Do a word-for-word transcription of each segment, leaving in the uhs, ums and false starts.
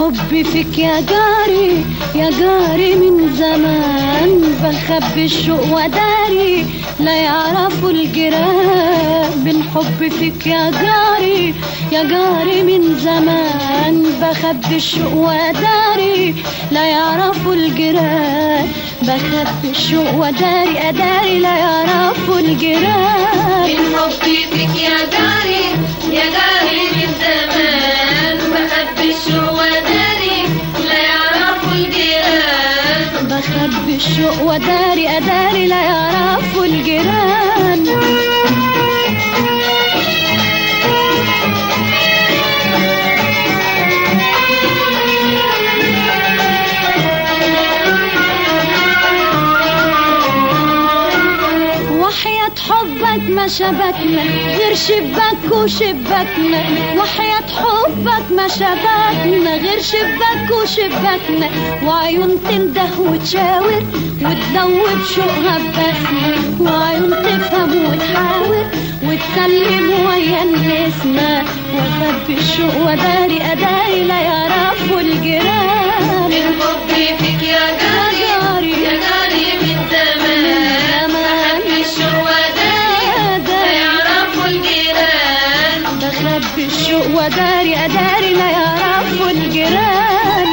حبي فيك يا جاري يا جاري من زمان، بخبي الشوق وداري لا يعرفوا الجيران. من حبي فيك يا جاري يا جاري من زمان، بخبي الشوق وداري لا يعرفوا الجيران. بخبي الشوق وداري أداري لا يعرفوا الجيران. من حبي فيك يا جاري يا جاري من زمان، بخبي الشوق وداري لا يعرفوا الجيران. بخبي الشوق وداري أداري لا يعرفوا الجيران. وحياة حبك ما شبكنا غير شباك وشباكنا، وحياة حبك ما شبكنا غير شباك وشباكنا. وعيون تنده وتشاور وتدوب شوقها ببسمة، وعيون تفهم وتحاور وتسلم ويا النسمة. وخبي الشوق وداري أداري لا يعرفوا الجيران. من حبي فيك يا جاري يا جاري من زمان، بخبي الشوق وداري لا يعرفوا الجيران. بخبي الشوق وداري أداري لا يعرفوا الجيران.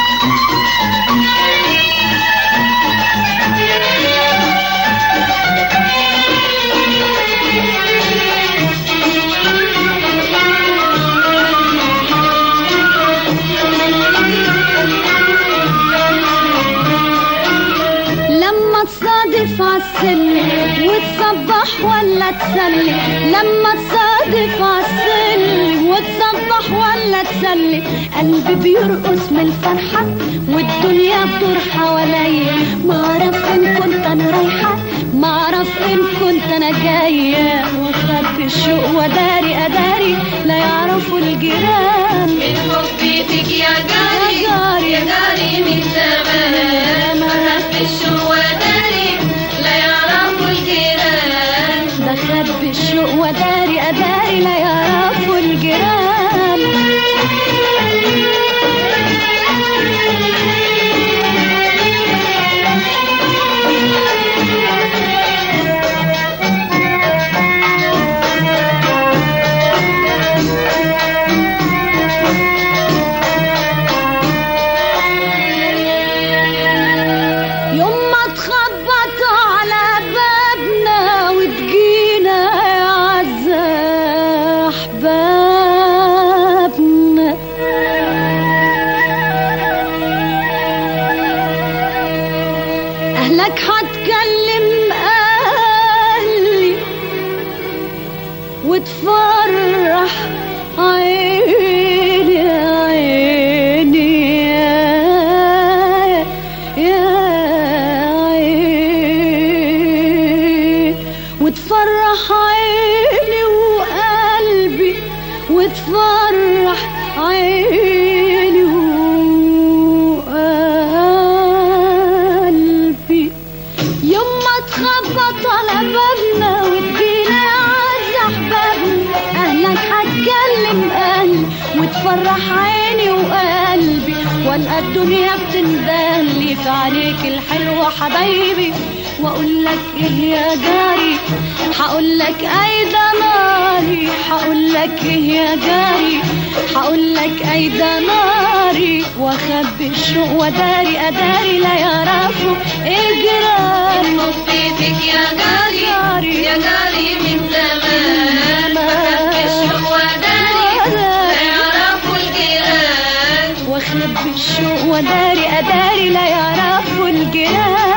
لما تصادف عالسلم وتصبح ولا تسلم، لما تصادف عالسلم وتصبح ولا تسلم. قلبي بيرقص من الفرحة والدنيا بتدور حواليا، معرف ان كنت انا رايحة معرف ان كنت انا جاية. وخبي الشوق وداري أداري لا يعرفوا الجيران. من حبي فيك يا جاري يا جاري من زمان، بخبي الشوق وداري لا يعرفوا الجيران. بخبي الشوق وداري أداري لا يعرفوا الجيران. يوم ما تخبطوا على بابنا وتجينا يا عزة أحبابنا، أهلك هتكلم أهلي وتفرح عيني عيني يا عيني، وتفرح عيني وقلبي وتفرح عيني وقلبي. يوم ما تخبط على بابنا وتجينا أعز أحبابنا، أهلك هتكلم أهلي وتفرح عيني وقلبي. والقى الدنيا بتندهلي في عينيك الحلوة حبايبي. واقول لك ايه يا جاري هقول لك ايدا ناري، هقول لك ايه يا جاري هقول لك ايدا ناري. واخبي الشوق وداري أداري لا يعرفوا الجيران. من حبي فيك يا جاري يا جاري من زمان، بخبي الشوق وداري لا يعرفوا الجيران. واخبي الشوق وداري أداري لا يعرفوا الجيران.